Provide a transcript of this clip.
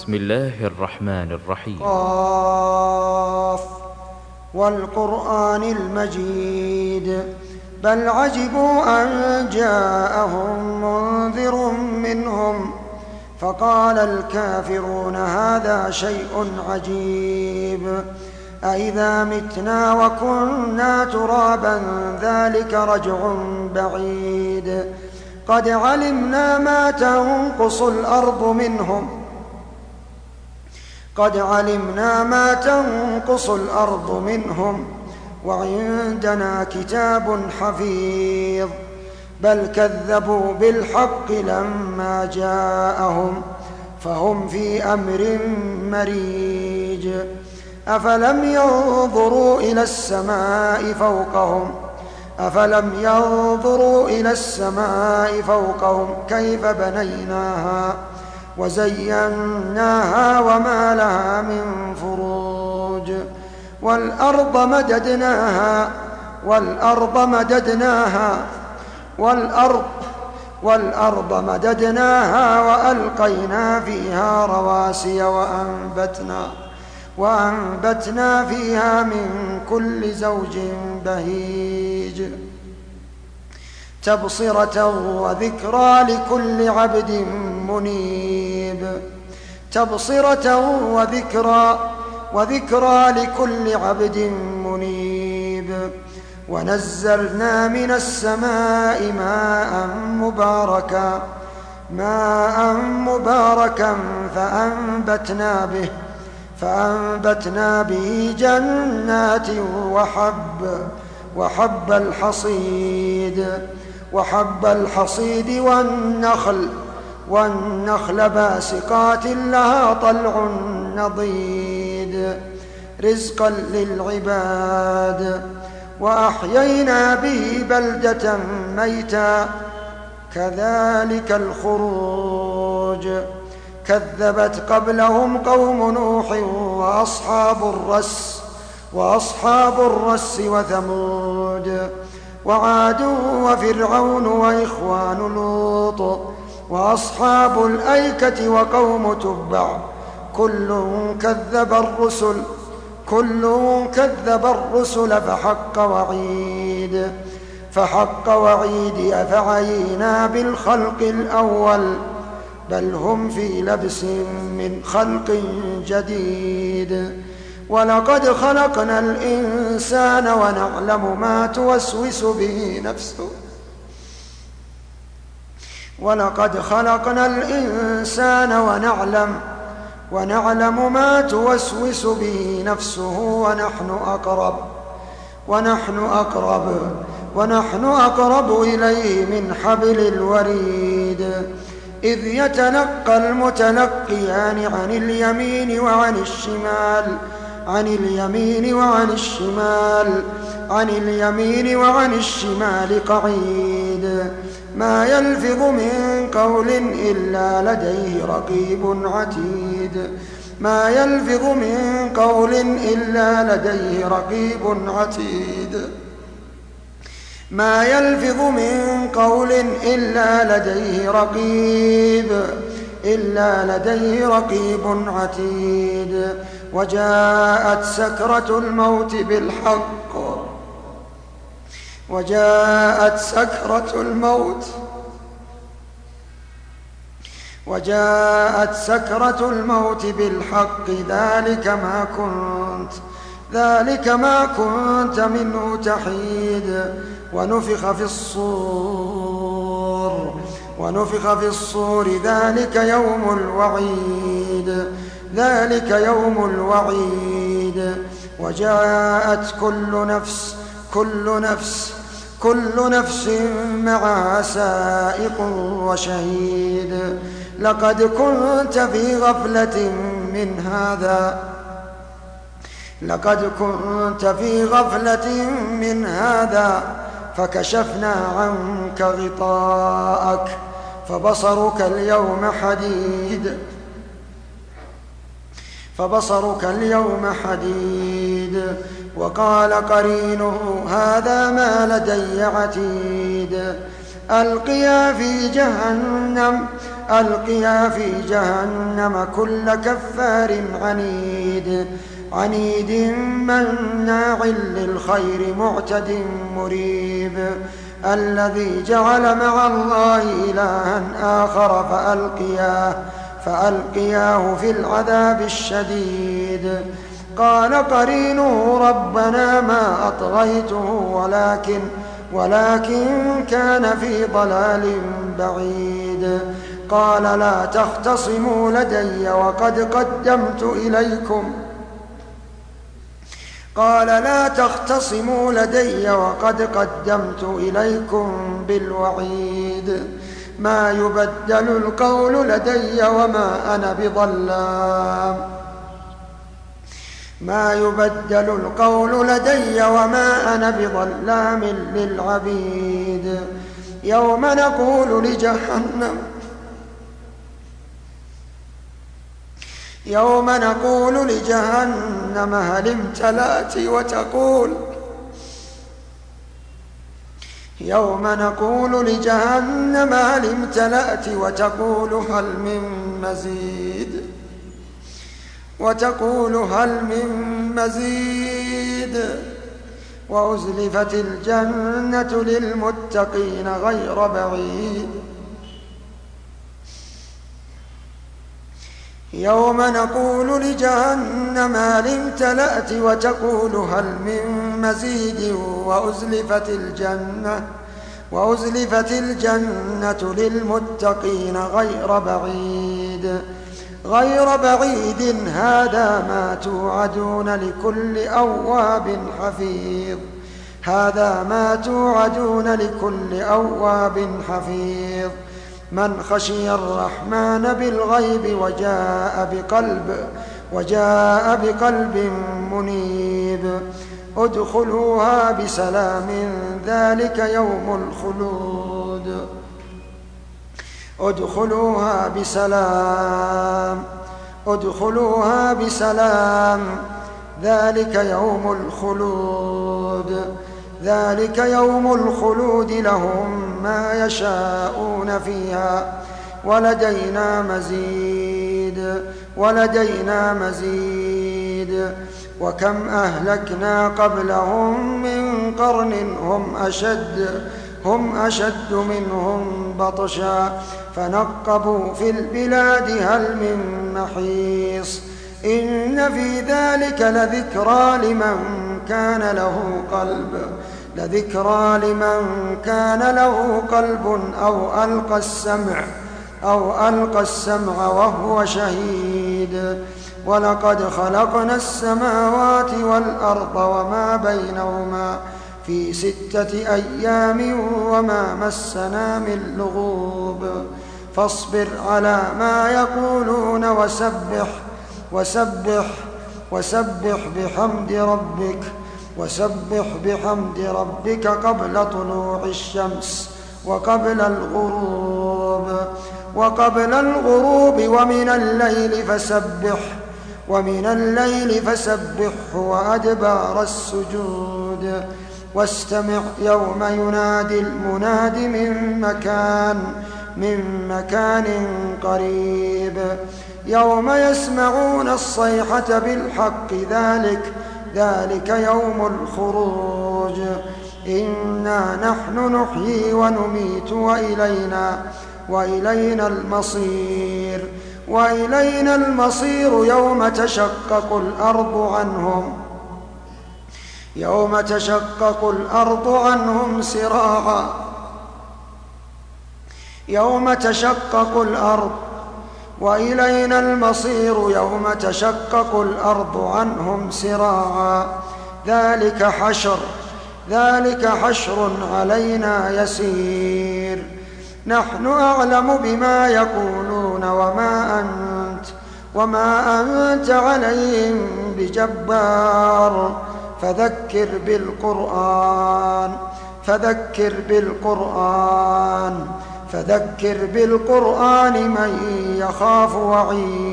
بسم الله الرحمن الرحيم. قاف والقرآن المجيد بل عجبوا أن جاءهم منذر منهم فقال الكافرون هذا شيء عجيب أإذا متنا وكنا ترابا ذلك رجع بعيد قد علمنا ما تنقص الأرض منهم وعندنا كتاب حفيظ بل كذبوا بالحق لما جاءهم فهم في أمر مريج أفلم ينظروا إلى السماء فوقهم كيف بنيناها وزيناها وما لها من فروج والأرض مددناها وألقينا فيها رواسي وأنبتنا فيها من كل زوج بهيج تبصرة وذكرى لكل عبد منيب ونزلنا من السماء ماء مباركا فأنبتنا به جنات وحب الحصيد والنخل باسقات لها طلع نضيد رزقا للعباد وأحيينا به بلدة ميتا كذلك الخروج كذبت قبلهم قوم نوح وأصحاب الرس وثمود وعاد وفرعون وإخوان لوط وأصحاب الأيكة وقوم تبع كل كذب الرسل فحق وعيد أفعينا بالخلق الأول بل هم في لبس من خلق جديد ولقد خلقنا الإنسان ونعلم ما توسوس به نفسه ونحن أقرب إليه من حبل الوريد إذ يتلقى المتلقيان عن اليمين وعن الشمال قعيد ما يلفظ من قول إلا لديه رقيب عتيد وجاءت سكرة الموت بالحق ذلك ما كنت منه تحيد ونفخ في الصور ذلك يوم الوعيد وجاءت كل نفس معها سائق وشهيد لقد كنت في غفلة من هذا فكشفنا عنك غطاءك فبصرك اليوم حديد وقال قرينه هذا ما لدي عتيد ألقيا في جهنم كل كفار عنيد مناع للخير معتد مريب الذي جعل مع الله إلها آخر فألقياه في العذاب الشديد. قال قرينه ربنا ما أطغيته ولكن كان في ضلال بعيد. قال لا تختصموا لدي وقد قدمت إليكم بالوعيد. ما يبدل القول لدي وما أنا بظلام للعبيد. يوم نقول لجهنم هل امتلأت وتقول هل من مزيد وأزلفت الجنة للمتقين غير بعيد. يوم نقول لجهنم هل امتلأت وتقول هل من مزيد وأزلفت الجنة للمتقين غير بعيد هذا ما توعدون لكل أواب حفيظ. من خشي الرحمن بالغيب وجاء بقلب منيب. ادخلوها بسلام ذلك يوم الخلود لهم ما يشاءون فيها ولدينا مزيد. وكم أهلكنا قبلهم من قرن هم أشد منهم بطشا فنقبوا في البلاد هل من محيص. إن في ذلك لذكرى لمن كان له قلب أو ألقى السمع وهو شهيد. ولقد خلقنا السماوات والأرض وما بينهما في 6 أيام وما مسنا من لغوب. فاصبر على ما يقولون وسبح بحمد ربك قبل طلوع الشمس وقبل الغروب ومن الليل فسبحه وأدبار السجود. واستمع يوم ينادي المناد من مكان قريب. يوم يسمعون الصيحة بالحق ذلك يوم الخروج. إنا نحن نحيي ونميت وإلينا المصير. يوم تشقق الأرض عنهم سراعا. وإلينا المصير يوم تشقق الأرض عنهم سراعا. ذلك حشر علينا يسير. نحن أعلم بما يقولون وما أنت عليهم بجبار. فذكر بالقرآن من يخاف وعيد.